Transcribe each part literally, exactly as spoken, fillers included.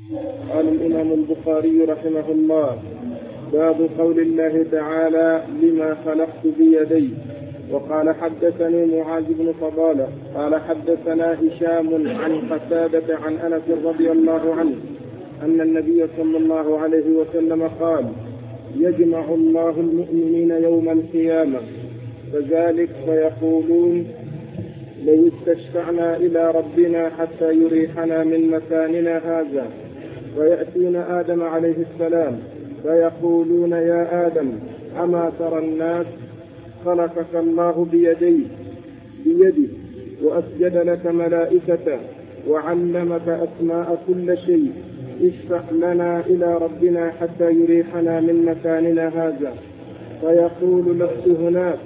قال الإمام البخاري رحمه الله: باب قول الله تعالى: لما خلقت بيدي. وقال: حدثني معاذ بن فضالة قال حدثنا هشام عن قتادة عن أنس رضي الله عنه أن النبي صلى الله عليه وسلم قال: يجمع الله المؤمنين يوم القيامة فذلك فيقولون: لو استشفعنا إلى ربنا حتى يريحنا من مكاننا هذا. ويأتون آدم عليه السلام فيقولون: يا آدم، أما ترى الناس خلقك الله بيدي بيده وأسجد لك ملائكة وعلمك أسماء كل شيء، اشفع لنا إلى ربنا حتى يريحنا من مكاننا هذا. فيقول: لست هناك،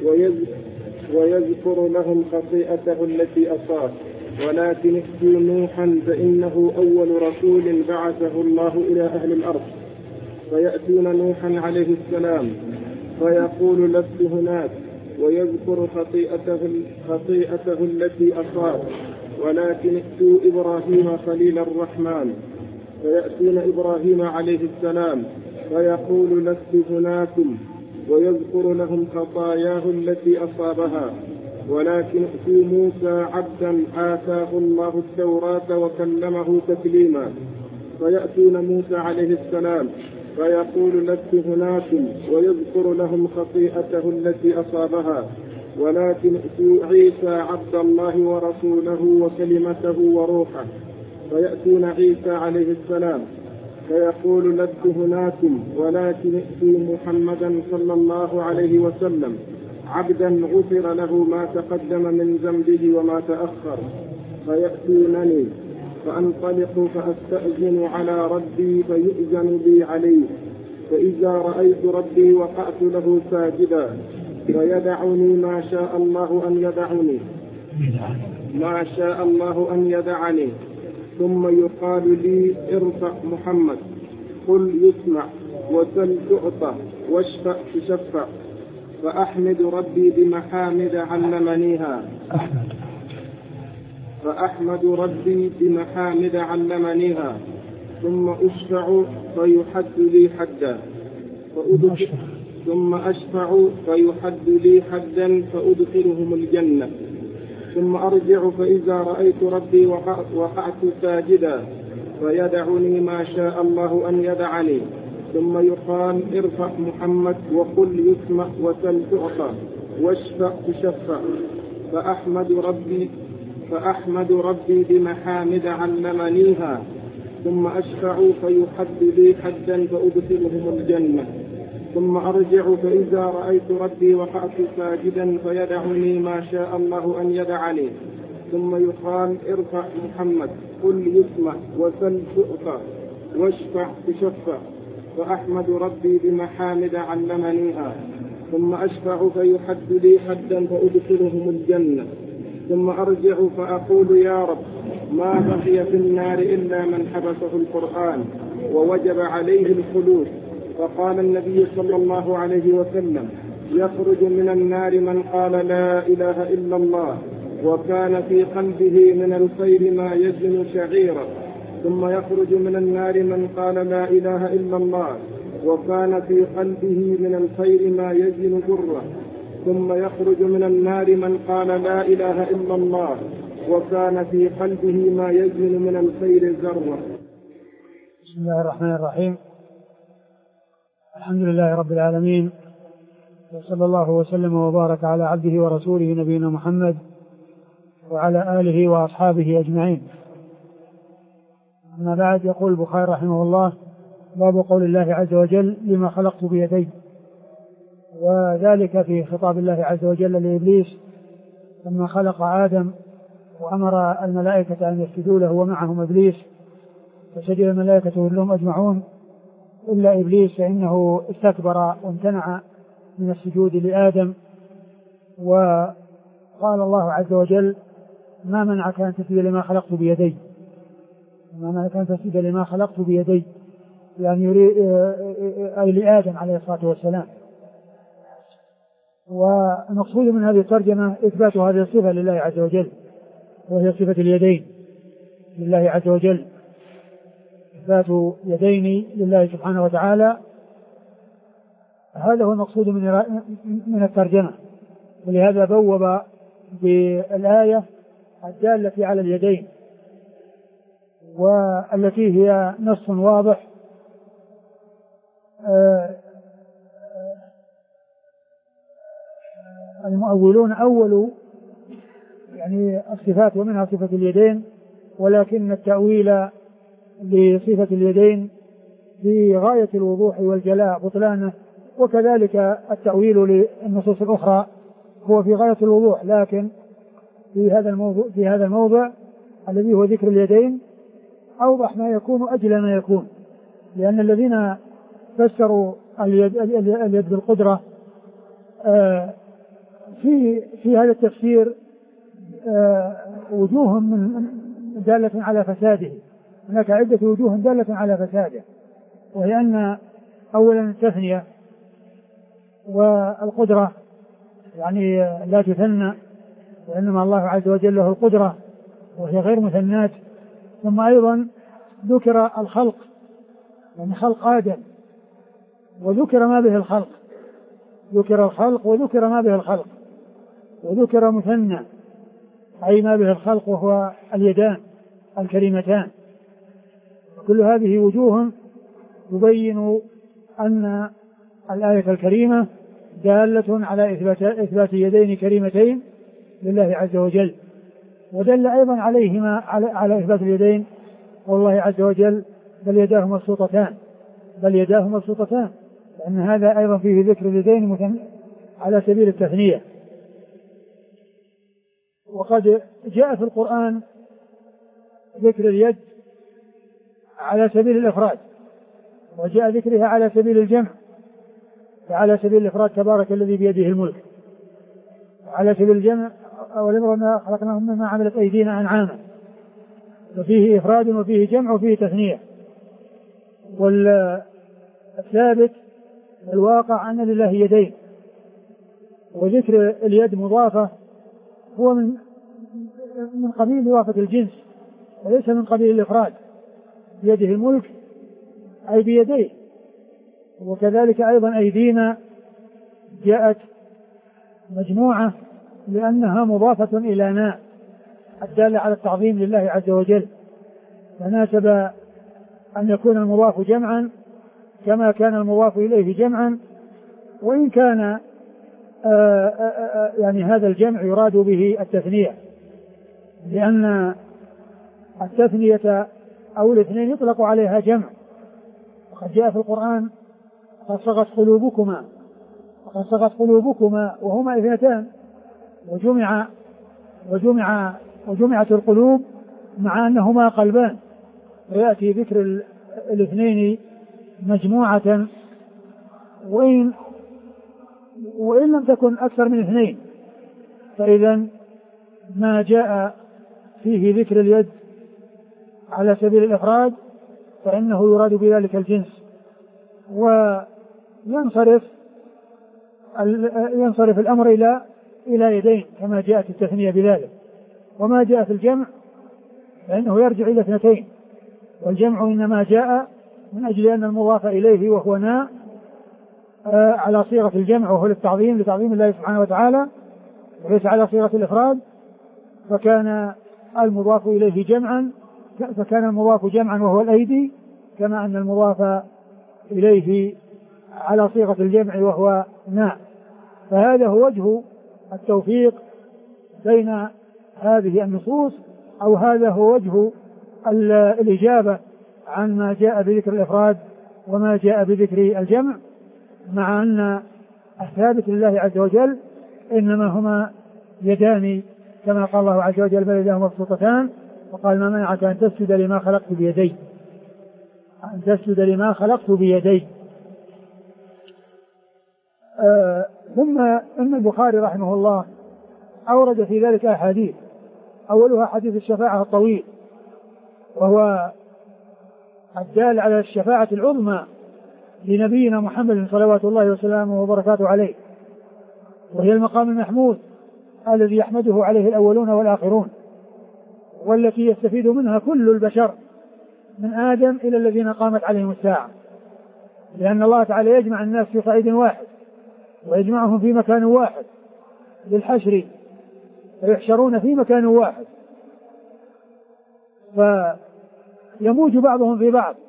ويذكر لهم خطيئته التي أصاب، ولكن ائتوا نوحا فإنه أول رسول بعثه الله إلى أهل الأرض. فيأتون نوحا عليه السلام فيقول: لست هناك، ويذكر خطيئته, خطيئته التي أصاب، ولكن ائتوا إبراهيم خليل الرحمن. فيأتون إبراهيم عليه السلام فيقول: لست هناكم، ويذكر لهم خطاياه التي أصابها، ولكن ائتوا موسى عبدا آتاه الله التوراة وكلمه تكليما. فيأتون موسى عليه السلام فيقول: لست هناكم، ويذكر لهم خطيئته التي أصابها، ولكن ائتوا عيسى عبد الله ورسوله وكلمته وروحه. فيأتون عيسى عليه السلام فيقول: لست هناكم، ولكن ائتوا محمدا صلى الله عليه وسلم عبدا غفر له ما تقدم من ذنبه وما تأخر. فيأتونني فأنطلق فأستأذن على ربي فيؤذن لي عليه، فإذا رأيت ربي وقعت له ساجدا، فيدعني ما شاء الله أن يدعني ما شاء الله أن يدعني ثم يقال لي: ارفع محمد، قل يسمع، وسل تعطى، واشفع تشفع. فأحمد ربي بمحامد علمنيها فأحمد ربي بمحامد علمنيها ثم أشفع فيحد لي حدا فأدخل ثم أشفع فيحد لي حدا فأدخلهم الجنة. ثم أرجع فإذا رأيت ربي وقعت ساجدا فيدعني ما شاء الله أن يدعني، ثم يقال: ارفع محمد، وقل يسمع، وسل تعطى، واشفع تشفع. فأحمد ربي فأحمد ربي بمحامد علمنيها ثم أشفع فيحد لي حدا فأدخلهم الجنة. ثم أرجع فإذا رأيت ربي وقعت ساجدا فيدعني ما شاء الله أن يدعني، ثم يقال: ارفع محمد، قل يسمع، وسل تعطى، واشفع تشفع. فأحمد ربي بمحامد علمنيها ثم أشفع فيحد لي حدا فأدخلهم الجنة. ثم أرجع فأقول: يا رب، ما بقي في النار إلا من حبسه القرآن ووجب عليه الخلود. فقال النبي صلى الله عليه وسلم: يخرج من النار من قال لا إله إلا الله وكان في قلبه من الخير ما يزن شعيرا. ثم يخرج من النار من قال لا إله إلا الله وكان في قلبه من الخير ما يزن ذرة. ثم يخرج من النار من قال لا إله إلا الله وكان في قلبه ما يزن من الخير ذرة. بسم الله الرحمن الرحيم. الحمد لله رب العالمين، وصلى الله وسلم وبارك على عبده ورسوله نبينا محمد وعلى آله وأصحابه أجمعين. أما بعد، يقول البخاري رحمه الله: باب قول الله عز وجل: لما خلقت بيدي. وذلك في خطاب الله عز وجل لإبليس لما خلق آدم وأمر الملائكة أن يسجدوا له ومعهم إبليس، فسجد الملائكة كلهم أجمعون إلا إبليس فإنه استكبر وامتنع من السجود لآدم. وقال الله عز وجل: ما منعك أن تسجد لما خلقت بيدي، ما منعك أن تسجد لما خلقت بيدي، يعني يريد أي لآدم عليه الصلاة والسلام. والمقصود من هذه الترجمة إثبات هذه الصفة لله عز وجل، وهي صفة اليدين لله عز وجل، إثبات يدين لله سبحانه وتعالى. هذا هو المقصود من من الترجمة، ولهذا بوب بالآية الدالة على اليدين والتي هي نص واضح المؤولون أولوا يعني الصفات ومنها صفة اليدين، ولكن التأويل لصفة اليدين في غاية الوضوح والجلاء بطلانه، وكذلك التأويل للنصوص الأخرى هو في غاية الوضوح، لكن في هذا الموضوع في هذا الموضع الذي هو ذكر اليدين أوضح ما يكون أجل ما يكون، لأن الذين فسروا اليد, اليد بالقدرة آه في في هذا التفسير آه وجوه من دالة على فساده. هناك عدة وجوه دالة على فساده، وهي أن أولا التثنية والقدرة يعني لا تثنى، وإنما الله عز وجل له القدرة وهي غير مثنات. ثم أيضا ذكر الخلق، يعني خلق آدم وذكر ما به الخلق، ذكر الخلق وذكر ما به الخلق، وذكر مثنى أي ما به الخلق وهو اليدان الكريمتان. كل هذه وجوه تبين أن الآية الكريمة دالة على إثبات, إثبات يدين كريمتين لله عز وجل. ودل أيضا عليهما على, على إثبات اليدين والله عز وجل بل يداه مبسوطتان، بل يداه مبسوطتان، لأن هذا أيضا فيه ذكر اليدين على سبيل التثنية. وقد جاء في القرآن ذكر اليد على سبيل الإفراد، وجاء ذكرها على سبيل الجمع، على سبيل الإفراد تبارك الذي بيده الملك، على سبيل الجمع أولم يروا خلقناهم مما عملت أيدينا أنعاما، وفيه إفراد وفيه جمع وفيه تثنية. والثابت الواقع أن لله يدين، وذكر اليد مضافة هو من من قبيل إضافة الجنس وليس من قبيل الإفراد. بيده الملك أي بيديه، وكذلك أيضا أيدينا جاءت مجموعة لأنها مضافة إلى ناء الدالة على التعظيم لله عز وجل، فناسب أن يكون المضاف جمعا كما كان المضاف إليه جمعا، وإن كان آآ آآ يعني هذا الجمع يراد به التثنية، لأن التثنية أو الاثنين يطلق عليها جمع. وقد جاء في القرآن قد صغت قلوبكما، وقد صغت قلوبكما وهما اثنتان، وجمع وجمع وجمعت القلوب مع أنهما قلبان، ويأتي ذكر الاثنين مجموعة وإن وإن لم تكن أكثر من اثنين. فإذا ما جاء فيه ذكر اليد على سبيل الإفراد فإنه يراد بذلك الجنس، وينصرف ينصرف الأمر إلى إلى يدين كما جاءت التثنية بذلك. وما جاء في الجمع فإنه يرجع إلى اثنتين، والجمع إنما جاء من أجل أن المضاف إليه وهو ناء على صيغة الجمع وهو للتعظيم لتعظيم الله سبحانه وتعالى، وليس على صيغة الإفراد، فكان المضاف إليه جمعا فكان المضاف جمعا وهو الأيدي، كما أن المضاف إليه على صيغة الجمع وهو ناء. فهذا هو وجه التوفيق بين هذه النصوص، أو هذا هو وجه الإجابة عن ما جاء بذكر الإفراد وما جاء بذكر الجمع، مع أن الثابت لله عز وجل إنما هما يدان كما قال الله عز وجل بل يداه مبسوطتان، وقال ما منعك أن تسجد لما خلقت بيدي، أن تسجد لما خلقت بيدي. آه ثم إن البخاري رحمه الله أورد في ذلك أحاديث، أولها حديث الشفاعة الطويل، وهو الدال على الشفاعة العظمى لنبينا محمد صلوات الله وسلامه وبركاته عليه، وهي المقام المحمود الذي يحمده عليه الأولون والآخرون، والتي يستفيد منها كل البشر من آدم إلى الذين قامت عليهم الساعة، لأن الله تعالى يجمع الناس في صعيد واحد ويجمعهم في مكان واحد للحشر، فيحشرون في مكان واحد، فيموج بعضهم في بعض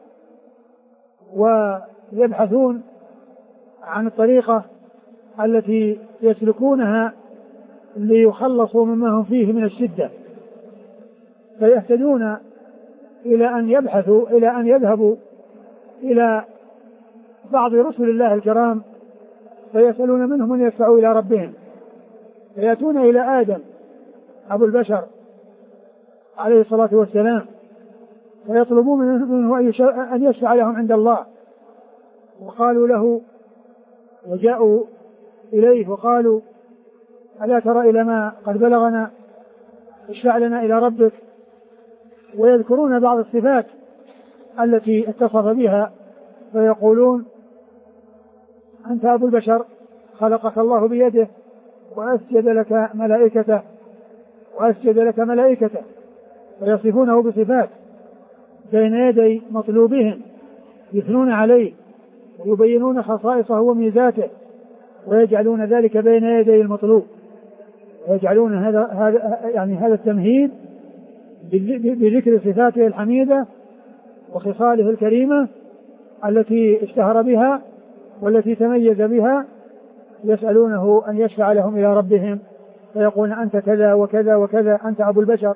ويبحثون عن الطريقة التي يسلكونها ليخلصوا مما هم فيه من الشدة، فيهتدون إلى أن يبحثوا إلى أن يذهبوا إلى بعض رسل الله الكرام فيسألون منهم أن يدفعوا إلى ربهم، فيأتون إلى آدم أبو البشر عليه الصلاة والسلام فيطلبون منه أن يشفع لهم عند الله، وقالوا له وجاءوا إليه وقالوا ألا ترى إلى ما قد بلغنا اشفع لنا إلى ربك، ويذكرون بعض الصفات التي اتصف بها فيقولون أنت أبو البشر خلقك الله بيده وأسجد لك ملائكته وأسجد لك ملائكته ويصفونه بصفات بين يدي مطلوبهم، يثنون عليه ويبينون خصائصه وميزاته ويجعلون ذلك بين يدي المطلوب، ويجعلون هذا هذا يعني هذا التمهيد بذكر صفاته الحميدة وخصاله الكريمة التي اشتهر بها والتي تميز بها، يسألونه أن يشفع لهم إلى ربهم فيقول أنت كذا وكذا وكذا، أنت أبو البشر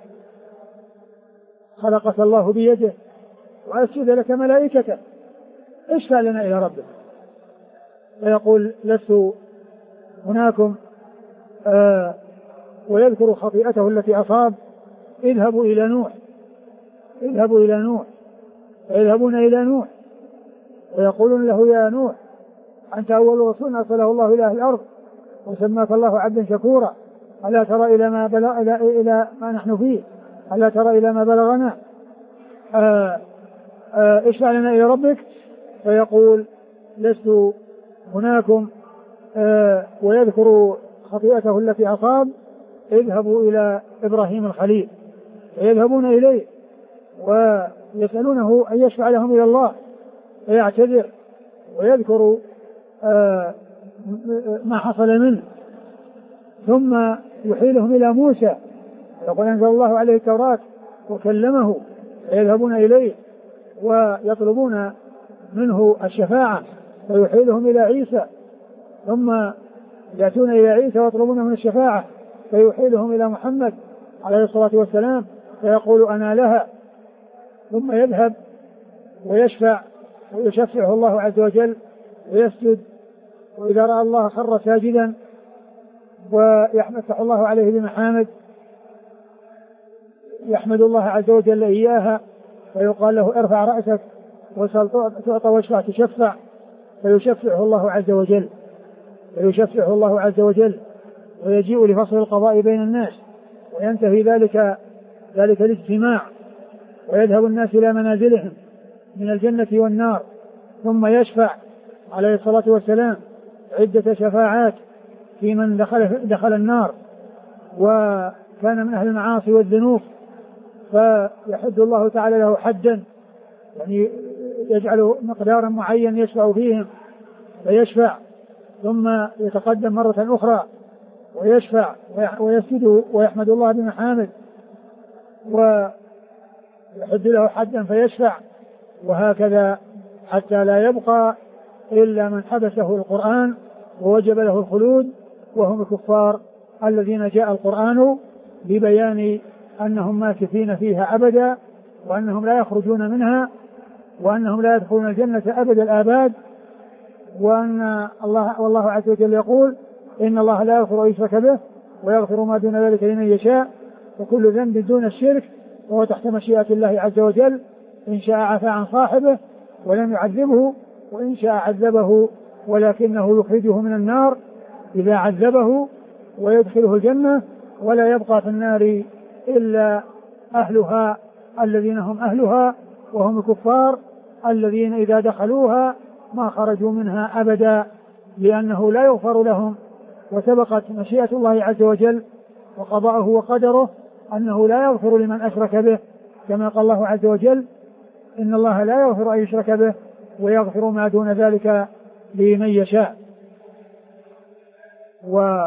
خلقك الله بيده وأسجد لك ملائكته اشفع لنا إلى ربك، فيقول لست هناكم آه ويذكر خطيئته التي أصاب اذهبوا إلى نوح اذهبوا إلى نوح فيذهبون إلى نوح ويقولون له يا نوح أنت أول رسول أرسله الله إلى أهل الأرض وسماك الله عبدا شكورا، ألا ترى إلى ما بلغ إلى, إلى ما نحن فيه، ألا ترى إلى ما بلغنا، آه آه اشفع لنا إلى ربك، فيقول لست هناكم آه ويذكر خطيئته التي أصاب اذهبوا إلى إبراهيم الخليل، فيذهبون إليه ويسألونه أن يشفع لهم إلى الله فيعتذر ويذكر آه ما حصل منه، ثم يحيلهم إلى موسى يقول أنزل الله عليه التوراة وكلمه، فيذهبون إليه ويطلبون منه الشفاعة فيحيلهم إلى عيسى، ثم يأتون إلى عيسى ويطلبون من الشفاعة فيحيلهم إلى محمد عليه الصلاة والسلام فيقول أنا لها، ثم يذهب ويشفع ويشفعه الله عز وجل ويسجد، وإذا رأى الله خر ساجدا ويفتح الله عليه بمحامد يحمد الله عز وجل إياها، فيقال له ارفع رأسك وسل تعطى واشفع تشفع، فيشفعه الله عز وجل فيشفعه الله عز وجل ويجيء لفصل القضاء بين الناس وينتهي ذلك ذلك الاجتماع ويذهب الناس إلى منازلهم من الجنة والنار، ثم يشفع عليه الصلاة والسلام عدة شفاعات في من دخل, دخل النار وكان من أهل المعاصي والذنوب، فيحد الله تعالى له حدا يعني يجعل مقدارا معين يشفع فيهم فيشفع، ثم يتقدم مرة أخرى ويشفع ويسجد ويحمد الله بمحامد ويحد له حدا فيشفع، وهكذا حتى لا يبقى إلا من حبسه القرآن ووجب له الخلود وهم الكفار الذين جاء القرآن ببيان أنهم ماكثين فيها أبدا وأنهم لا يخرجون منها وأنهم لا يدخلون الجنة أبد الآباد، وأن الله والله عز وجل يقول إن الله لا يغفر أن يشرك به ويغفر ما دون ذلك لمن يشاء، وكل ذنب دون الشرك وهو تحت مشيئة الله عز وجل، إن شاء عفى عن صاحبه ولم يعذبه وإن شاء عذبه ولكنه يخرجه من النار إذا عذبه ويدخله الجنة، ولا يبقى في النار إلا أهلها الذين هم أهلها وهم الكفار الذين إذا دخلوها ما خرجوا منها أبدا، لأنه لا يغفر لهم، وسبقت مشيئة الله عز وجل وقضاءه وقدره أنه لا يغفر لمن أشرك به، كما قال الله عز وجل إن الله لا يغفر أن يشرك به ويغفر ما دون ذلك لمن يشاء. و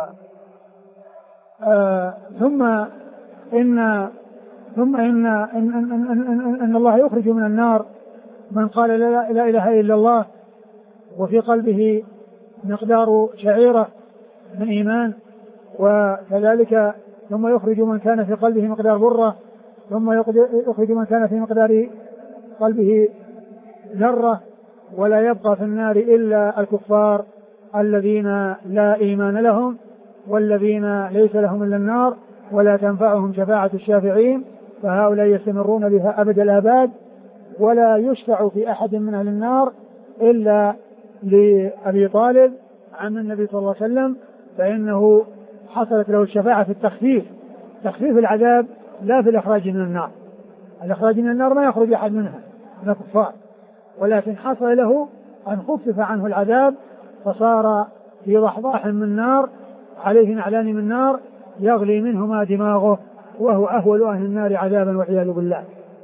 آه ثم إن ثم إن, إن, إن, إن, إن, إن الله يخرج من النار من قال لا, لا إله إلا الله وفي قلبه مقدار شعيرة من إيمان، وكذلك ثم يخرج من كان في قلبه مقدار برة، ثم يخرج من كان في مقدار قلبه ذرة، ولا يبقى في النار إلا الكفار الذين لا إيمان لهم والذين ليس لهم إلا النار ولا تنفعهم شفاعة الشافعين، فهؤلاء يستمرون بها أبد الآباد، ولا يشفع في أحد من أهل النار إلا لأبي طالب عن النبي صلى الله عليه وسلم، فإنه حصلت له الشفاعة في التخفيف، تخفيف العذاب لا في الإخراج من النار. الإخراج من النار ما يخرج أحد منها من الكفار، ولكن حصل له أن خفف عنه العذاب فصار في ضحضاح من نار عليه نعلان من نار يغلي منهما دماغه، وهو أهول أهل النار عذابا والعياذ بالله.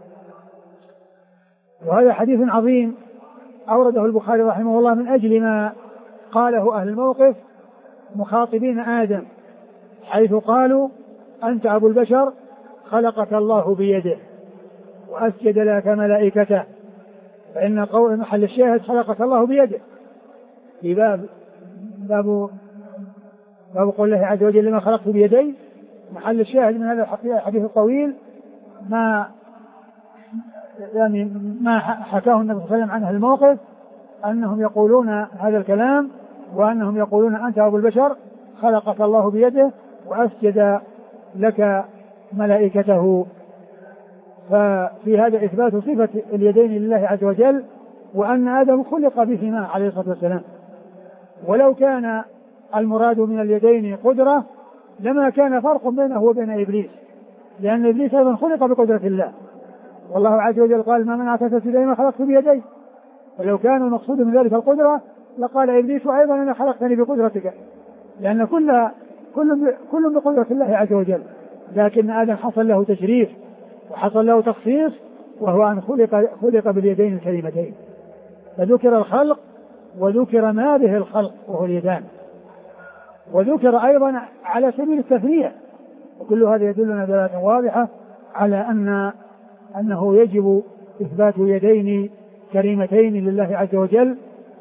وهذا حديث عظيم أورده البخاري رحمه الله من أجل ما قاله أهل الموقف مخاطبين آدم، حيث قالوا أنت أبو البشر خلقك الله بيده وأسجد لك ملائكته، فإن قول محل الشاهد خلقك الله بيده في باب باب باب قول الله عز وجل ما خلقت بيدي. محل الشاهد من هذا الحديث الطويل ما يعني ما حكاه النبي صلى الله عليه وسلم عن أهل الموقف أنهم يقولون هذا الكلام، وأنهم يقولون أنت أبو البشر خلقك الله بيده وأسجد لك ملائكته. ففي هذا إثبات صفة اليدين لله عز وجل، وأن آدم خلق بهما عليه الصلاة والسلام. ولو كان المراد من اليدين قدرة لما كان فرق بينه وبين إبليس، لأن إبليس أيضا خلق بقدرة الله، والله عز وجل قال ما منعك تسجد لما خلقت بيدي. ولو كان المقصود من ذلك القدرة لقال إبليس أيضا أنا خلقتني بقدرتك، لأن كل كل كل بقدرة الله عز وجل، لكن آدم حصل له تشريف وحصل له تخصيص، وهو أن خلق خلق باليدين الكريمتين. فذكر الخلق وذكر ما به الخلق وهو اليدان، وذكر أيضا على سبيل التثنية، وكل هذا يدلنا دلالة واضحة على أن أنه يجب إثبات يدين كريمتين لله عز وجل،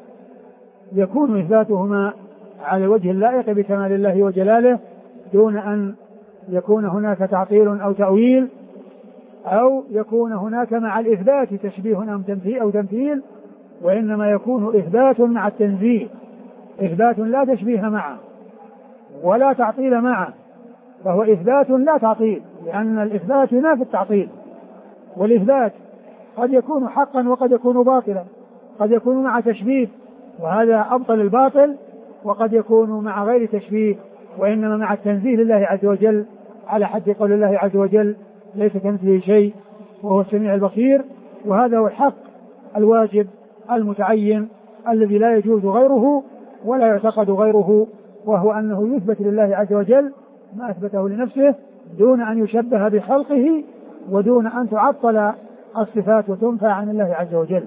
يكون إثباتهما على الوجه اللائق بكمال الله وجلاله، دون أن يكون هناك تعطيل أو تأويل، أو يكون هناك مع الإثبات تشبيه أو تمثيل، وإنما يكون إثبات مع التنزيه، إثبات لا تشبيه معه ولا تعطيل معه، فهو إثبات لا تعطيل، لأن الإثبات ينافي التعطيل، والإثبات قد يكون حقا وقد يكون باطلا، قد يكون مع تشبيه وهذا أبطل الباطل، وقد يكون مع غير تشبيه وإنما مع التنزيه لله عز وجل، على حد قول الله عز وجل ليس كمثله شيء وهو السميع البصير. وهذا هو الحق الواجب المتعين الذي لا يجوز غيره ولا يعتقد غيره، وهو أنه يثبت لله عز وجل ما أثبته لنفسه دون أن يشبه بخلقه، ودون أن تعطل الصفات وتنفى عن الله عز وجل.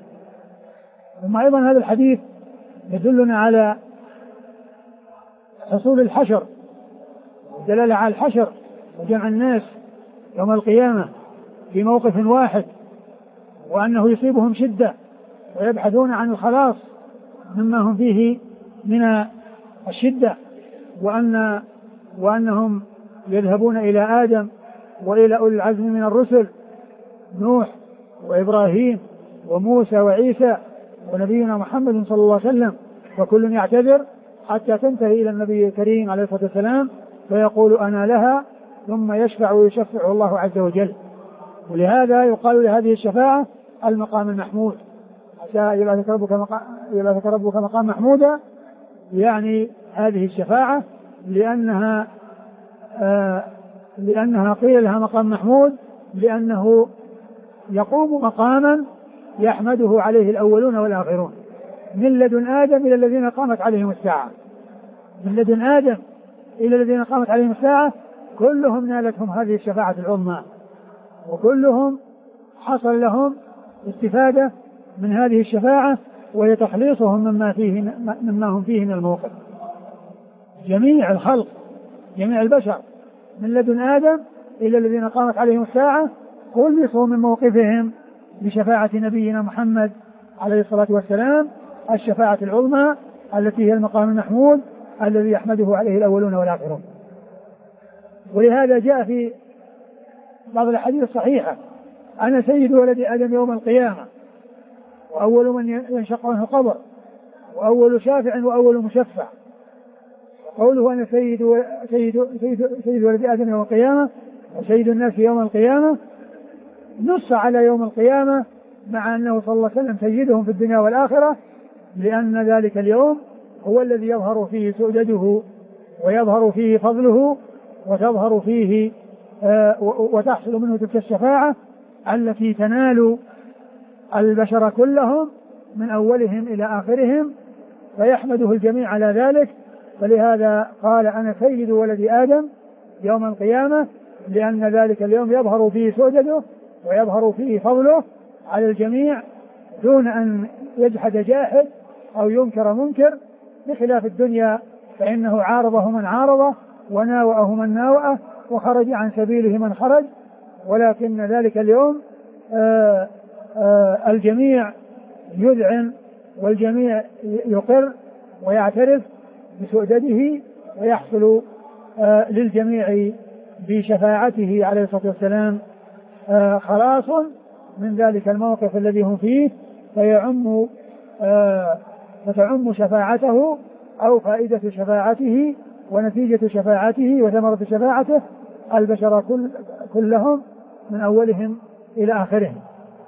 ثم أيضا هذا الحديث يدلنا على حصول الحشر، دلالة على الحشر وجمع الناس يوم القيامة في موقف واحد، وأنه يصيبهم شدة ويبحثون عن الخلاص مما هم فيه من الشدة، وأن وأنهم يذهبون إلى آدم وإلى أولي العزم من الرسل نوح وإبراهيم وموسى وعيسى ونبينا محمد صلى الله عليه وسلم، وكل يعتذر حتى تنتهي إلى النبي الكريم عليه الصلاة والسلام فيقول أنا لها، ثم يشفع ويشفع الله عز وجل. ولهذا يقال لهذه الشفاعة المقام المحمود، حتى يبعثك ربك مقام, يبعثك ربك مقام محمودا، يعني هذه الشفاعة لأنها آه لأنها قيل لها مقام محمود لأنه يقوم مقاما يحمده عليه الأولون والآخرون، من لدن آدم إلى الذين قامت عليهم الساعة، من لدن آدم إلى الذين قامت عليهم الساعة كلهم نالتهم هذه الشفاعة العظمى، وكلهم حصل لهم استفادة من هذه الشفاعة وهي تخليصهم مما, فيه مما هم فيه من الموقف. جميع الخلق جميع البشر من لدن آدم إلى الذين قامت عليهم الساعة خلصوا من موقفهم بشفاعة نبينا محمد عليه الصلاة والسلام، الشفاعة العظمى التي هي المقام المحمود الذي يحمده عليه الأولون والآخرون. ولهذا جاء في بعض الأحاديث الصحيحة: أنا سيد ولد آدم يوم القيامة، وأول من ينشق عنه القبر، وأول شافع وأول مشفع. قوله أنا سيد سيد سيد, سيد ولد آدم يوم القيامة وسيد الناس يوم القيامة نص على يوم القيامة، مع أنه صلى الله عليه وسلم سيدهم في الدنيا والآخرة، لأن ذلك اليوم هو الذي يظهر فيه سؤدده ويظهر فيه فضله وتظهر فيه آه وتحصل منه تلك الشفاعة التي تنال البشر كلهم من أولهم إلى آخرهم، فيحمده الجميع على ذلك. فلهذا قال أنا سيد ولد آدم يوم القيامة، لأن ذلك اليوم يظهر فيه سؤدده ويظهر فيه فضله على الجميع دون أن يجحد جاحد أو ينكر منكر، بخلاف الدنيا فإنه عارضه من عارضه وناوأه من ناوأه وخرج عن سبيله من خرج. ولكن ذلك اليوم آآ آآ الجميع يذعن والجميع يقر ويعترف بسؤدده، ويحصل للجميع بشفاعته عليه الصلاة والسلام خلاص من ذلك الموقف الذي هم فيه، فيعم فتعم شفاعته أو فائدة شفاعته ونتيجة شفاعته وثمرة شفاعته البشر كل كلهم من أولهم إلى آخرهم.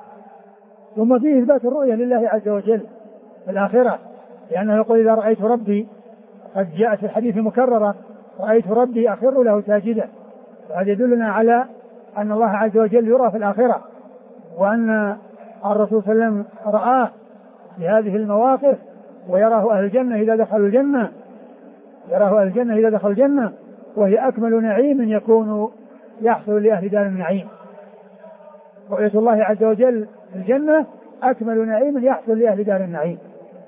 ثم فيه إثبات الرؤية لله عز وجل في الآخرة، لأنه يقول إذا رأيت ربي، قد جاء في الحديث مكررة رأيت ربي أخر له ساجدا، وهذا يدلنا على أن الله عز وجل يرى في الآخرة، وأن الرسول صلى الله عليه وسلم رآه في هذه المواقف، ويراه أهل الجنة إذا دخلوا الجنة يراه أهل الجنة إذا دخلوا الجنة وهي أكمل نعيم يكون يحصل لأهل دار النعيم. رؤية الله عز وجل في الجنة أكمل نعيم يحصل لأهل دار النعيم.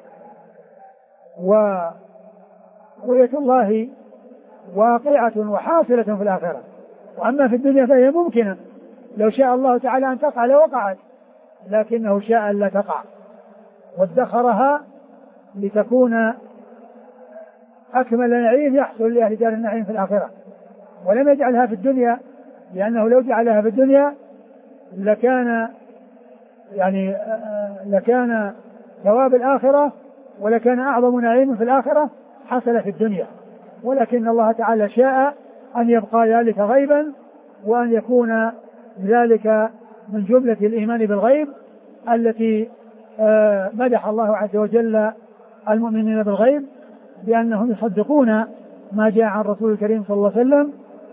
ورؤية الله واقعة وحاصلة في الآخرة، وأما في الدنيا فهي ممكنة، لو شاء الله تعالى أن تقع لوقعت، لكنه شاء أن لا تقع وادخرها لتكون أكمل نعيم يحصل لأهل دار النعيم في الآخرة، ولم يجعلها في الدنيا، لأنه لو جعلها في الدنيا لكان يعني لكان ثواب الآخرة ولكان أعظم نعيم في الآخرة حصل في الدنيا، ولكن الله تعالى شاء أن يبقى ذلك غيبا، وأن يكون ذلك من جملة الإيمان بالغيب التي مدح الله عز وجل المؤمنين بالغيب بأنهم يصدقون ما جاء عن الرسول الكريم صلى الله عليه وسلم،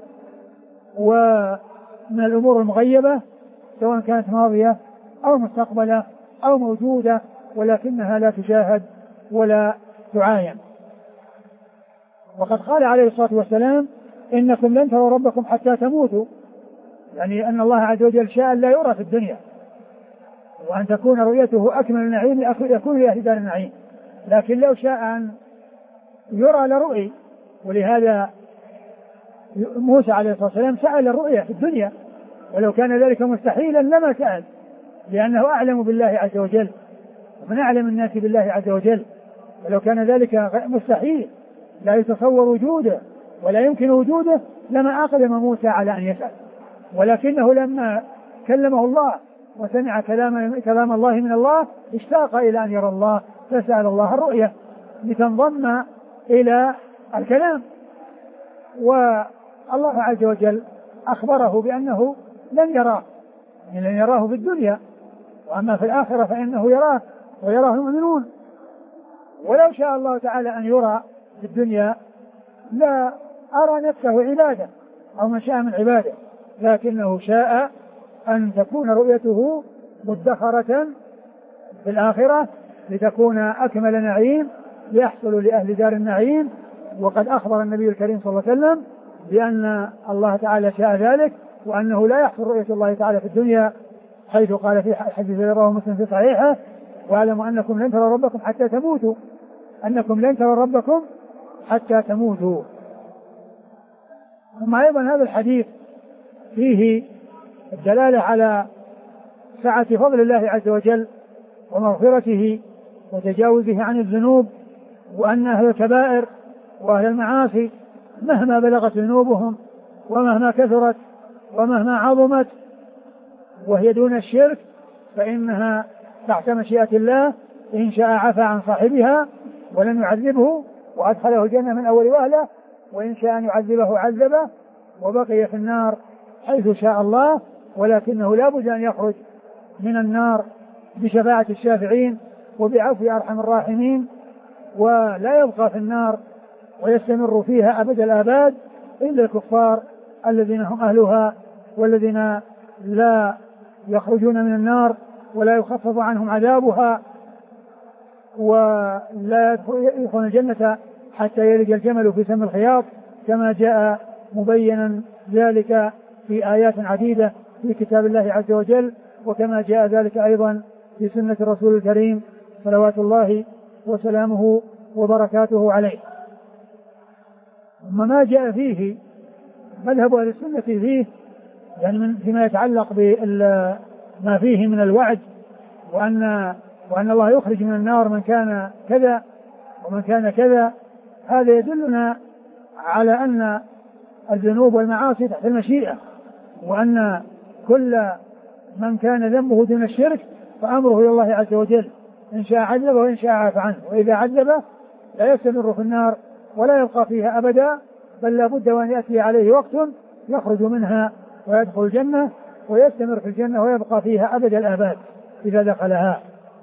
ومن الأمور المغيبة سواء كانت ماضية أو مستقبلة أو موجودة ولكنها لا تشاهد ولا تعاين. وقد قال عليه الصلاة والسلام إنكم لن تروا ربكم حتى تموتوا، يعني أن الله عز وجل شاء لا يرى في الدنيا، وأن تكون رؤيته أكمل النعيم يكون لأهل دار النعيم، لكن لو شاء أن يرى لرؤي. ولهذا موسى عليه الصلاة والسلام سأل الرؤية في الدنيا، ولو كان ذلك مستحيلا لما سأل، لأنه أعلم بالله عز وجل ومن أعلم الناس بالله عز وجل، ولو كان ذلك مستحيل لا يتصور وجوده ولا يمكن وجوده لما أقدم موسى على أن يسأل، ولكنه لما كلمه الله وسمع كلام, كلام الله من الله اشتاق إلى أن يرى الله فسأل الله الرؤية لتنضم إلى الكلام. والله عز وجل أخبره بأنه لن يراه، يعني لن يراه في الدنيا، وأما في الآخرة فإنه يراه ويراه المؤمنون. ولو شاء الله تعالى أن يرى في الدنيا لا أرى نفسه عبادة أو من شاء من عباده، لكنه شاء أن تكون رؤيته مدخرة في الآخرة لتكون أكمل نعيم يحصل لأهل دار النعيم. وقد أخبر النبي الكريم صلى الله عليه وسلم بأن الله تعالى شاء ذلك، وأنه لا يحصل رؤية الله تعالى في الدنيا حيث قال في حديث رواه مسلم في صحيحه: واعلموا أنكم لن تروا ربكم حتى تموتوا، أنكم لن تروا ربكم حتى تموتوا. ثم أيضا هذا الحديث فيه الدلالة على سعة فضل الله عز وجل ومغفرته وتجاوزه عن الذنوب، وأن أهل الكبائر وأهل المعاصي مهما بلغت ذنوبهم ومهما كثرت ومهما عظمت وهي دون الشرك فإنها تحت مشيئة الله، إن شاء عفى عن صاحبها ولم يعذبه وأدخله الجنة من أول وهلة، وإن شاء أن يعذبه عذبه وبقي في النار حيث شاء الله، ولكنه لا بد أن يخرج من النار بشفاعة الشافعين وبعفو أرحم الراحمين، ولا يبقى في النار ويستمر فيها أبد الآباد إلا الكفار الذين هم أهلها، والذين لا يخرجون من النار ولا يخفف عنهم عذابها، ولا يدخلون الجنة حتى يلج الجمل في سم الخياط، كما جاء مبينا ذلك في آيات عديدة في كتاب الله عز وجل، وكما جاء ذلك أيضا في سنة الرسول الكريم صلوات الله وسلامه وبركاته عليه. وما جاء فيه مذهب أهل السنة فيه يعني من فيما يتعلق بما فيه من الوعد، وأن وأن الله يخرج من النار من كان كذا ومن كان كذا، هذا يدلنا على أن الذنوب والمعاصي تحت المشيئة، وأن كل من كان ذنبه دون الشرك فأمره إلى الله عز وجل، إن شاء عذبه وإن شاء عفى عنه، وإذا عذبه لا يستمر في النار ولا يبقى فيها أبدا، بل لا بد وأن يأتي عليه وقت يخرج منها ويدخل الجنة ويستمر في الجنة ويبقى فيها أبد الآباد إذا دخلها.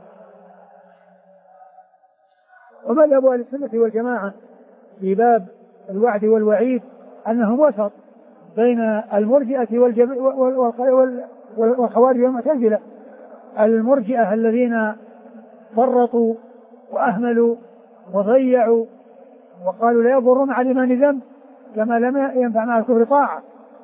ومذهب أهل السنة والجماعة في باب الوعد والوعيد أنهم وسط بين المرجئة والخوارج والمعتزلة. المرجئة الذين فرطوا وأهملوا وضيعوا وقالوا لا يضر مع الإيمان ذنب كما لم ينفع مع الكفر طاعة،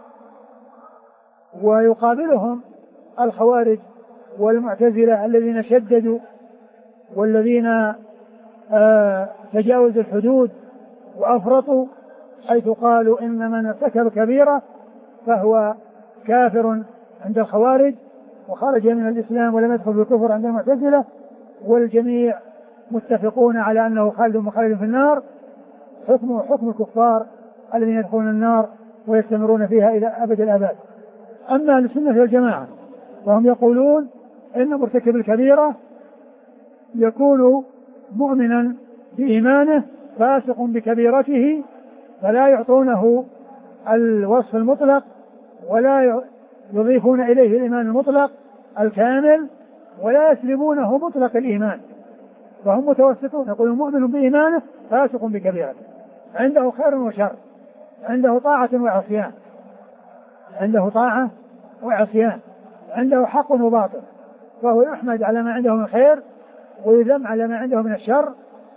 ويقابلهم الخوارج والمعتزلة الذين شددوا والذين آه تجاوزوا الحدود وأفرطوا، حيث قالوا إن من ارتكب كبيرة فهو كافر عند الخوارج وخرج من الإسلام ولم يدخل بالكفر عند المعتزلة، والجميع متفقون على أنه خالد مخالد في النار، حكم حكم الكفار الذين يدخلون النار ويستمرون فيها إلى أبد الآباد. أما السنة والجماعة وهم يقولون إن مرتكب الكبيرة يكون مؤمنا بإيمانه فاسق بكبيرته، فلا يعطونه الوصف المطلق ولا يضيفون إليه الإيمان المطلق الكامل ولا يسلبونه مطلق الإيمان، فهم متوسطون، يقولون مؤمن بإيمانه فاسق بكبيرته، عنده خير وشر، عنده طاعة وعصيان، عنده طاعة وعصيان، عنده حق وباطل، فهو يحمد على ما عنده من خير ويذم على ما عنده من الشر،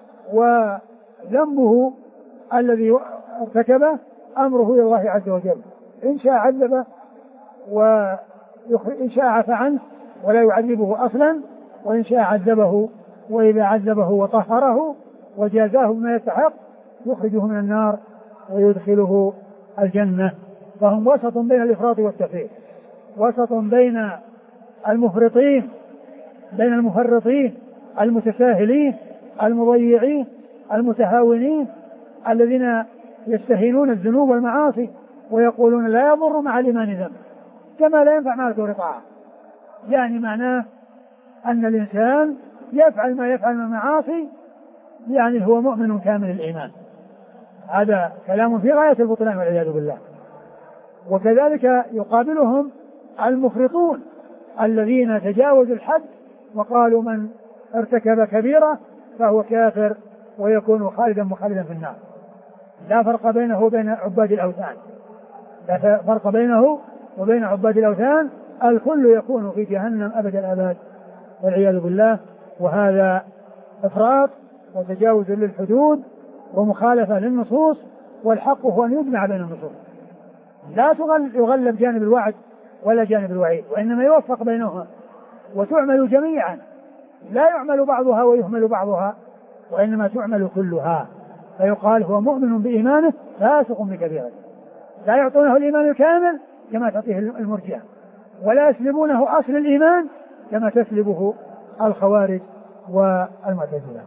وذنبه الذي ارتكبه أمره إلى الله عز وجل، إن شاء عذبه وإن شاء عفى عنه ولا يعذبه أصلا، وإن شاء عذبه، وإذا عذبه وطهره وجازاه بما يستحق يخرجه من النار ويدخله الجنة. فهم وسط بين الإفراط والتفريط، وسط بين المفرطين بين المفرطين المتساهلين المضيعين المتهاونين الذين يستهينون الذنوب والمعاصي ويقولون لا يضر مع الإيمان ذنب كما لا ينفع مع الكفر طاعة، يعني معناه أن الإنسان يفعل ما يفعل من المعاصي يعني هو مؤمن كامل الإيمان. هذا كلام في غاية البطلان والعياذ بالله. وكذلك يقابلهم المفرطون الذين تجاوزوا الحد وقالوا من ارتكب كبيرة فهو كافر ويكون خالدا مخالدا في النار. لا فرق بينه وبين عباد الأوثان، لا فرق بينه وبين عباد الأوثان، الكل يكون في جهنم أبد الآباد والعياذ بالله. وهذا إفراط وتجاوز للحدود ومخالفة للنصوص، والحق هو أن يجمع بين النصوص، لا يغلب جانب الوعد ولا جانب الوعيد، وإنما يوفق بينهما وتعمل جميعا، لا يعمل بعضها ويهمل بعضها، وإنما تعمل كلها، فيقال هو مؤمن بإيمانه فاسق بكبيرته. لا يعطونه الإيمان الكامل كما تعطيه المرجئة، ولا يسلبونه أصل الإيمان كما تسلبه الخوارج والمعتزلة.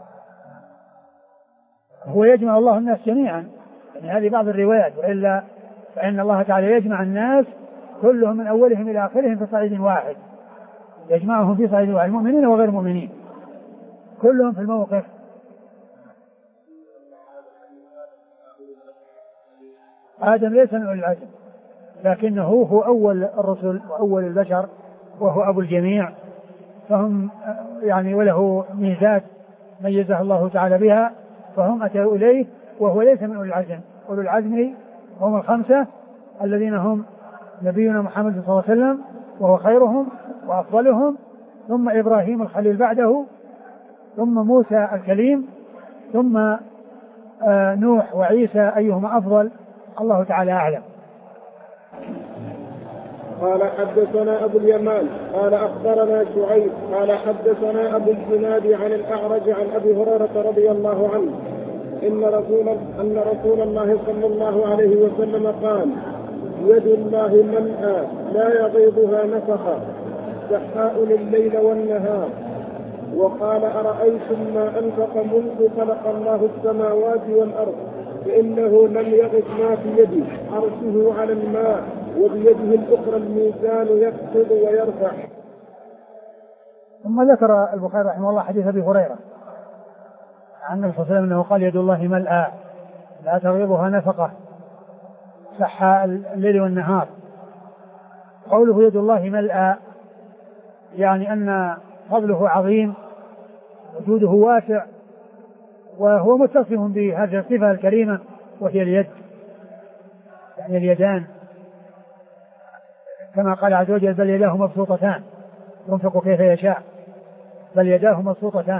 هو يجمع الله الناس جميعا، يعني هذه بعض الروايات، وإلا فإن الله تعالى يجمع الناس كلهم من أولهم إلى آخرهم في صعيد واحد، يجمعهم في صعيد واحد، المؤمنين وغير المؤمنين كلهم في الموقف. آدم ليس من أولي العزم، لكنه هو أول الرسل وأول البشر وهو أبو الجميع، فهم يعني وله ميزات ميزه الله تعالى بها، فهم أتوا إليه وهو ليس من أولي العزم. أولي العزم هم الخمسة الذين هم نبينا محمد صلى الله عليه وسلم وهو خيرهم وأفضلهم، ثم إبراهيم الخليل بعده، ثم موسى الكليم، ثم آه نوح وعيسى أيهما أفضل الله تعالى أعلم. قال حدثنا أبو اليمان قال أخبرنا شعيب قال حدثنا أبو الزناد عن الأعرج عن أبي هريرة رضي الله عنه إن رسول, أن رسول الله صلى الله عليه وسلم قال: يد الله ملأى لا يغيضها نفخة سحاء الليل والنهار. وقال: أرأيتم ما أنفق منذ خلق الله السماوات والأرض فإنه لم يغف ما في يدي، عرشه على الماء وبيده الأخرى الميزان يخفض ويرفع. ثم ذكر البخاري رحمه الله حديث أبي هريرة عن النبي صلى الله عليه وسلم أنه قال: يد الله ملأى لا تغيضها نفقة سحاء الليل والنهار. قوله يد الله ملأى يعني أن فضله عظيم، وجوده واسع، وهو متصف بهذه الصفة الكريمة وهي اليد، يعني اليدان، كما قال عز وجل: بل يداه مبسوطتان ينفق كيف يشاء، بل يداه مبسوطتان.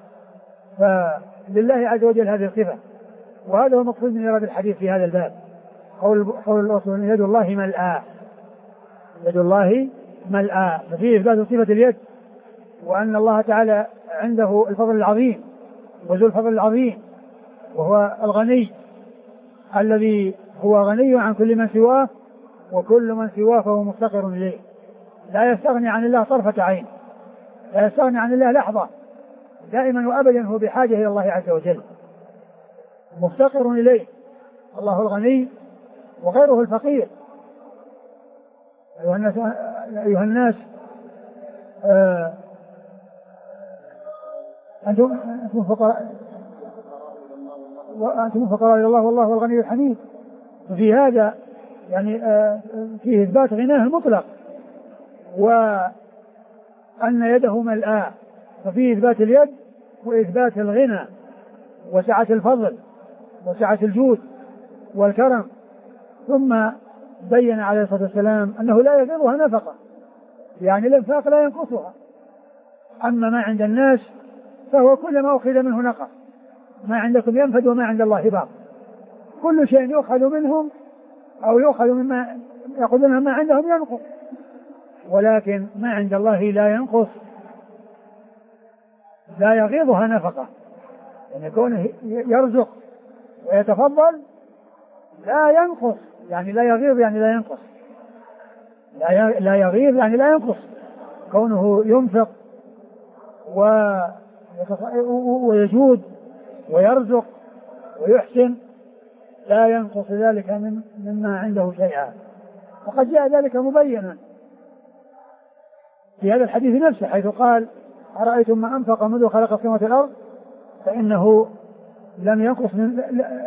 فلله عز وجل هذه الصفة، وهذا هو المقصود من إيراد الحديث في هذا الباب. قول قول الرسول: يد الله ملأى، يد الله ملأى، ففيه إثبات صفة اليد، وأن الله تعالى عنده الفضل العظيم وذو الفضل العظيم، وهو الغني الذي هو غني عن كل من سواه، وكل من سواه فهو مفتقر إليه، لا يستغني عن الله طرفة عين، لا يستغني عن الله لحظة، دائما وأبدا هو بحاجة إلى الله عز وجل، مفتقر إليه. الله الغني وغيره الفقير. أيها الناس, أيها الناس آه أنتم أنتم فقراء وأنتم فقراء إلى الله والله هو الغني الحميد. وفي هذا يعني آه فيه إثبات غناه المطلق، وأن يده ملأى، ففيه إثبات اليد وإثبات الغنى وسعة الفضل وسعة الجود والكرم. ثم بين عليه الصلاة والسلام أنه لا يغيضها نفقة، يعني الإنفاق لا ينقصها. أما ما عند الناس فهو كل ما أخذ منه نقص، ما عندكم ينفد وما عند الله باق، كل شيء يؤخذ منهم أو يؤخذ مما يأخذون ما عندهم ينقص، ولكن ما عند الله لا ينقص، لا يغيضها نفقة، يعني كونه يرزق ويتفضل لا ينقص، يعني لا يغيظ يعني لا ينقص، لا يغيظ يعني لا ينقص، كونه ينفق ويجود ويرزق ويحسن لا ينقص ذلك من مما عنده شيئا. وقد جاء ذلك مبينا في هذا الحديث نفسه، حيث قال: أرأيتم ما أنفق منذ خلق السماوات والأرض فإنه لم ينقص من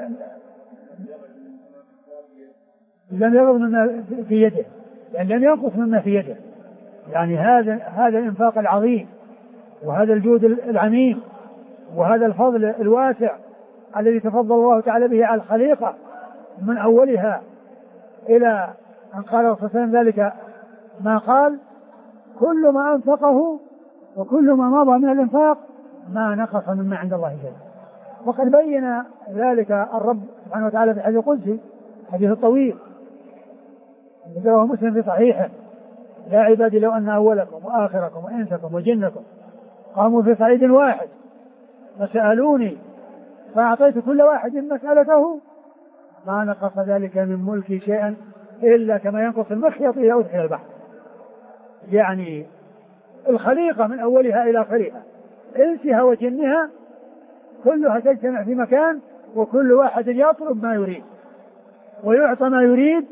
لم يغض مما في يده، يعني لم ينقص مما في يده، يعني هذا هذا الإنفاق العظيم وهذا الجود العميم وهذا الفضل الواسع الذي تفضل الله تعالى به على الخليقة من أولها إلى أن قال الرسول صلى الله عليه وسلم ذلك ما قال: كل ما أنفقه وكل ما مضى من الإنفاق ما نقص مما عند الله شيء. وقد بين ذلك الرب سبحانه وتعالى في الحديث القدسي، الحديث الطويل، رواه مسلم في صحيحه: يا عبادي لو أن أولكم وآخركم وإنسكم وجنكم قاموا في صعيد واحد فسألوني فأعطيت كل واحد مسألته ما نقص ذلك من ملكي شيئا إلا كما ينقص المخيط إذا أدخل البحر. يعني الخليقة من أولها إلى آخرها إنسها وجنها كلها تجتمع في مكان، وكل واحد يطلب ما يريد ويعطى ما يريد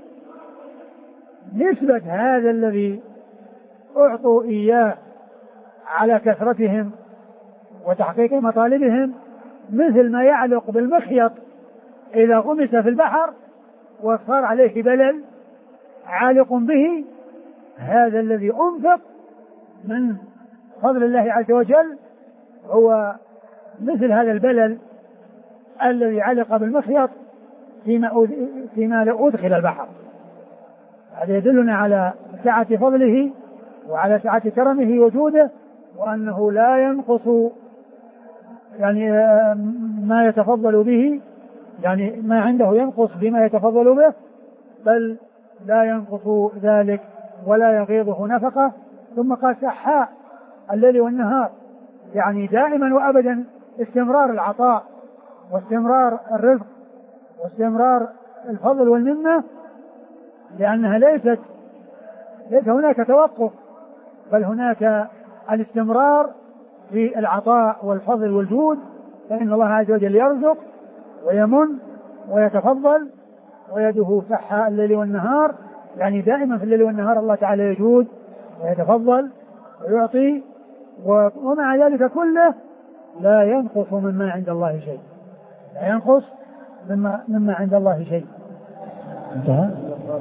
نسبة هذا الذي أعطوا إياه على كثرتهم وتحقيق مطالبهم، مثل ما يعلق بالمخيط إذا غمس في البحر وصار عليه بلل عالق به. هذا الذي أنفق من فضل الله عز وجل هو مثل هذا البلل الذي علق بالمخيط فيما فيما لو أدخل البحر. هذا يدلنا على سعة فضله وعلى سعة كرمه وجوده، وأنه لا ينقص يعني ما يتفضل به، يعني ما عنده ينقص بما يتفضل به، بل لا ينقص ذلك ولا يغيضه نفقه. ثم قال سحاء الليل والنهار، يعني دائما وأبدا استمرار العطاء واستمرار الرزق واستمرار الفضل والمنة، لأنها ليست ليس هناك توقف، بل هناك الاستمرار في العطاء والفضل والجود. فإن الله عز وجل يرزق ويمن ويتفضل ويده سحاء الليل والنهار، يعني دائما في الليل والنهار الله تعالى يجود ويتفضل ويعطي، ومع ذلك كله لا ينقص مما عند الله شيء، لا ينقص مما, مما عند الله شيء. انتهى.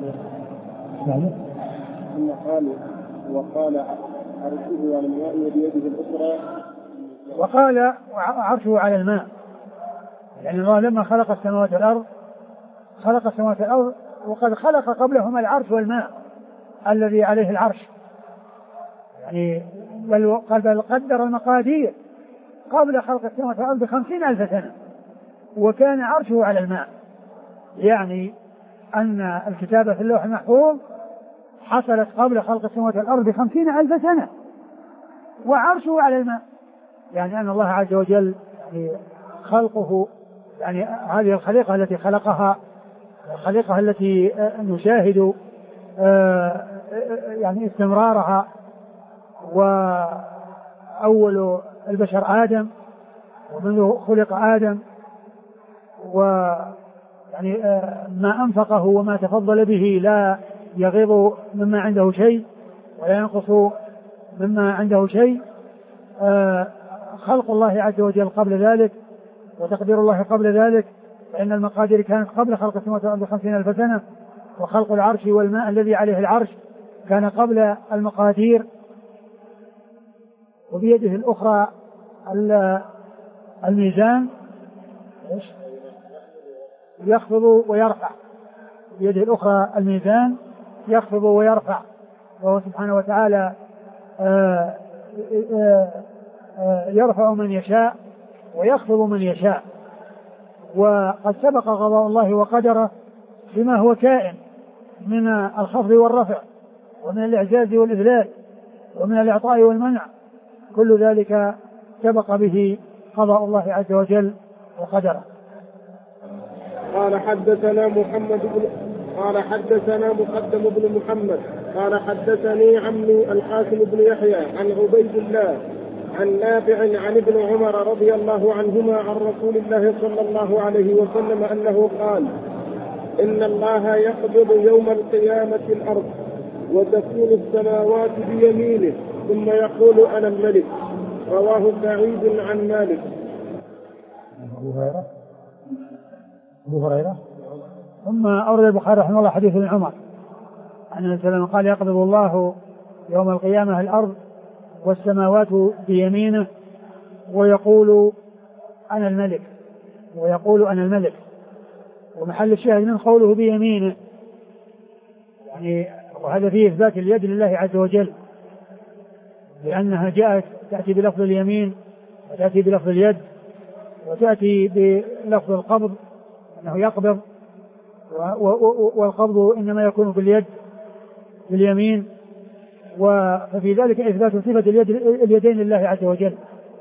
ثم قال وقال عرشه على الماء وبيده الأخرى، وقال عرشه على الماء، يعني الله لما خلق السماوات والأرض خلق السماوات والأرض وقد خلق قبلهما العرش والماء الذي عليه العرش، يعني بل قدر المقادير قبل خلق السماوات والأرض بخمسين ألف سنة، وكان عرشه على الماء، يعني أن الكتابة في اللوح المحفوظ حصلت قبل خلق السماوات والأرض بخمسين ألف سنة، وعرشه على الماء، يعني أن الله عز وجل يعني خلقه، يعني هذه الخليقة التي خلقها، الخليقة التي نشاهد يعني استمرارها، وأول البشر آدم ومنذ خلق آدم، ويعني ما أنفقه وما تفضل به لا يغيض مما عنده شيء ولا ينقص مما عنده شيء. خلق الله عز وجل قبل ذلك وتقدير الله قبل ذلك، فإن المقادير كانت قبل خلق السماوات والأرض بخمسين ألف سنة، وخلق العرش والماء الذي عليه العرش كان قبل المقادير. وبيده الأخرى الميزان يخفض ويرفع، بيده الأخرى الميزان يخفض ويرفع، وهو سبحانه وتعالى يرفع من يشاء ويخفض من يشاء. وقد سبق قضاء الله وقدره بما هو كائن من الخفض والرفع ومن الإعزاز والإذلال ومن الإعطاء والمنع، كل ذلك سبق به قضاء الله عز وجل وقدره. قال حدثنا محمد بن قال حدثنا مقدم بن محمد قال حدثني عمي القاسم بن يحيى عن عبيد الله عن نافع عن ابن عمر رضي الله عنهما عن رسول الله صلى الله عليه وسلم أنه قال: إن الله يقبض يوم القيامة الأرض وتكون السماوات بيمينه ثم يقول أنا الملك. رواه سعيد عن مالك. أبو هريرة أبو هريرة ثم أورد البخاري رحمه الله حديث ابن عمر أن النبي صلى الله عليه وسلم قال: يقبض الله يوم القيامة الأرض والسماوات بيمينه ويقول أنا الملك ويقول أنا الملك. ومحل الشاهد من قوله بيمينه، يعني وهذا فيه إثبات اليد لله عز وجل، لأنها جاءت تأتي بلفظ اليمين وتأتي بلفظ اليد وتأتي بلفظ القبض أنه يقبض، والقبض إنما يكون باليد باليمين. وفي ذلك إثبات صفة اليد اليدين لله عز وجل.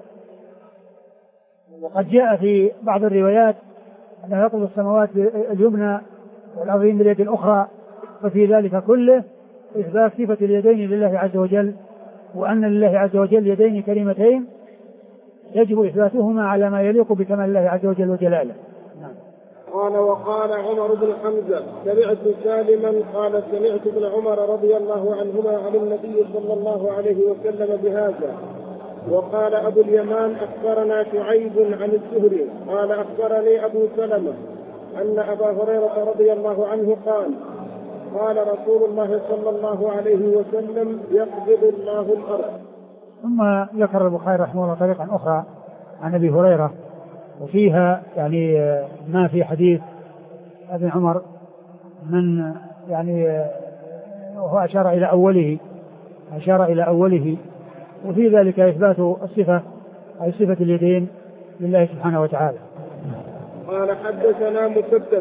وقد جاء في بعض الروايات أنه يقبض السماوات اليمنى والأرضين باليد الأخرى، ففي ذلك كله إثبات صفة اليدين لله عز وجل، وأن لله عز وجل يدين كريمتين يجب إثباتهما على ما يليق بكمال الله عز وجل وجلاله. نعم. قال وقال عمر بن حمزة سمعت سالما قال سمعت ابن عمر رضي الله عنهما عن النبي صلى الله عليه وسلم بهذا. وقال أبو اليمان أخبرنا شعيب عن الزهري قال أخبرني أبو سلمة أن أبا هريرة رضي الله عنه قال قال رسول الله صلى الله عليه وسلم يقبض الله الأرض. ثم ذكر البخاري رحمه الله طريقا أخرى عن أبي هريرة، وفيها يعني ما في حديث ابن عمر من يعني وهو أشار إلى أوله أشار إلى أوله وفي ذلك إثبات الصفة أي صفة اليدين لله سبحانه وتعالى. قال حدثنا مسدد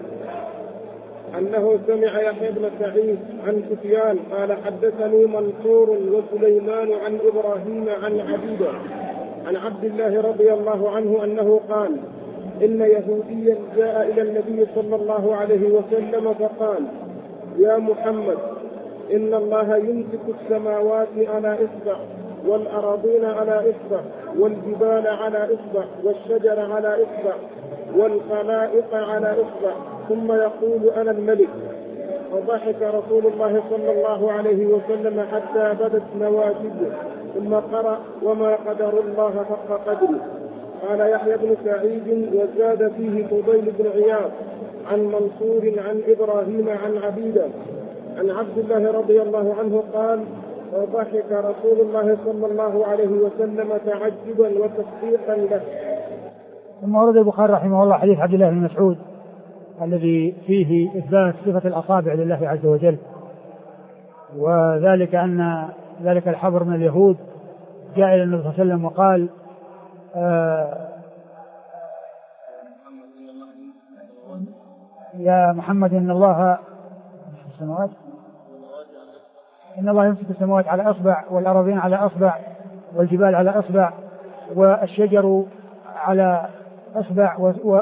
أنه سمع يحيى بن سعيد عن سفيان قال حدثني منصور وسليمان عن إبراهيم عن عبيدة عن عبد الله رضي الله عنه أنه قال إن يهوديا جاء إلى النبي صلى الله عليه وسلم فقال يا محمد إن الله يمسك السماوات على إصبع والأراضين على إصبع والجبال على إصبع والشجر على إصبع والخلائق على إصبع ثم يقول أنا الملك. فضحك رسول الله صلى الله عليه وسلم حتى بدت نواجذه ثم قرأ وما قدر الله حق قدره. قال يحيى بن سعيد وزاد فيه فضيل بن عياض عن منصور عن إبراهيم عن عبيدة عن عبد الله رضي الله عنه قال فضحك رسول الله صلى الله عليه وسلم تعجبا وتصديقا له. ثم ورد البخاري رحمه الله حديث عبد الله بن مسعود الذي فيه إثبات صفة الأصابع لله عز وجل، وذلك أن ذلك الحبر من اليهود جاء إلى النبي صلى الله عليه وسلم وقال آه يا محمد إن الله السماوات إن الله يمسك السماوات على أصبع والأراضين على أصبع والجبال على أصبع والشجر على أصبع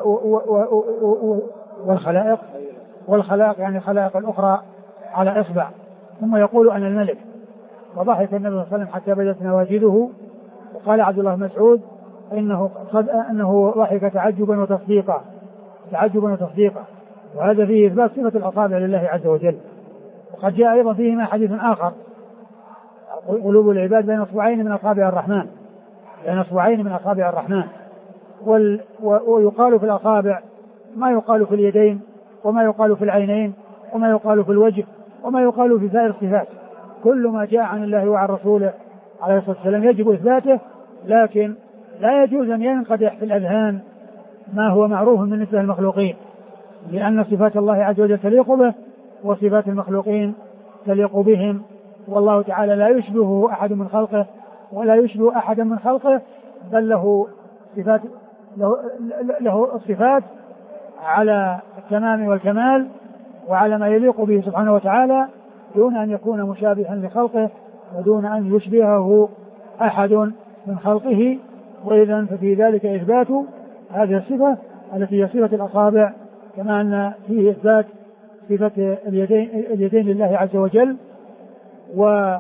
والخلائق والخلائق يعني الخلائق الأخرى على أصبع ثم يقول أنا الملك. وضحك النبي صلى الله عليه وسلم حتى بدت نواجذه. وقال عبد الله بن مسعود إنه قد أنه ضحك تعجبا وتصديقا تعجبا وتصديقا وهذا فيه إثبات صفة الأصابع لله عز وجل. وقد جاء أيضا فيهما حديث آخر قلوب العباد بين أصبعين من أصابع الرحمن بين أصبعين من أصابع الرحمن وال... ويقال في الأصابع ما يقال في اليدين وما يقال في العينين وما يقال في الوجه وما يقال في سائر الصفات. كل ما جاء عن الله وعن رسوله عليه الصلاة والسلام يجب إثباته، لكن لا يجوز أن ينقدح في الأذهان ما هو معروف من نسبة المخلوقين، لأن صفات الله عز وجل تليق به وصفات المخلوقين تليق بهم، والله تعالى لا يشبهه أحد من خلقه ولا يشبه أحد من خلقه، بل له صفات له, له الصفات على التمام والكمال وعلى ما يليق به سبحانه وتعالى دون أن يكون مشابها لخلقه ودون أن يشبهه أحد من خلقه. وإذن ففي ذلك إثبات هذه الصفة التي هي صفة الأصابع، كما أن فيه إثبات صفة اليدين, اليدين لله عز وجل. و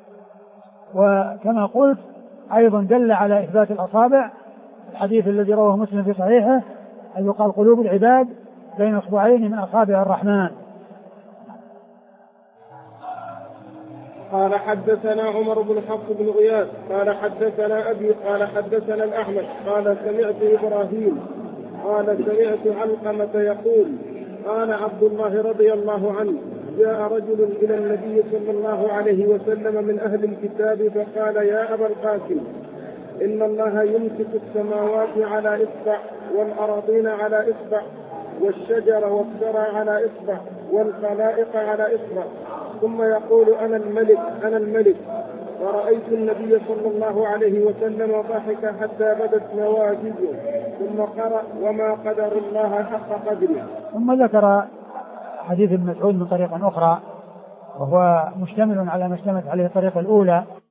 وكما قلت أيضا دل على إثبات الأصابع الحديث الذي رواه مسلم في صحيحه أن يقال قلوب العباد بين أصبعين من أصابع الرحمن. قال حدثنا عمر بن حفص بن غياث قال حدثنا أبي قال حدثنا الأحمد قال سمعت إبراهيم قال سمعت علقمة يقول قال عبد الله رضي الله عنه جاء رجل إلى النبي صلى الله عليه وسلم من أهل الكتاب فقال يا أبا القاسم إن الله يمسك السماوات على إصبع والأراضين على إصبع والشجر والثرى على إصبع والخلائق على إصبع ثم يقول أنا الملك أنا الملك. فرأيت النبي صلى الله عليه وسلم ضحك حتى بدت نواجذه ثم قرأ وما قدر الله حق قدره. ثم ذكر حديث ابن مسعود من طريق أخرى وهو مشتمل على ما اشتملت عليه الطريقة الأولى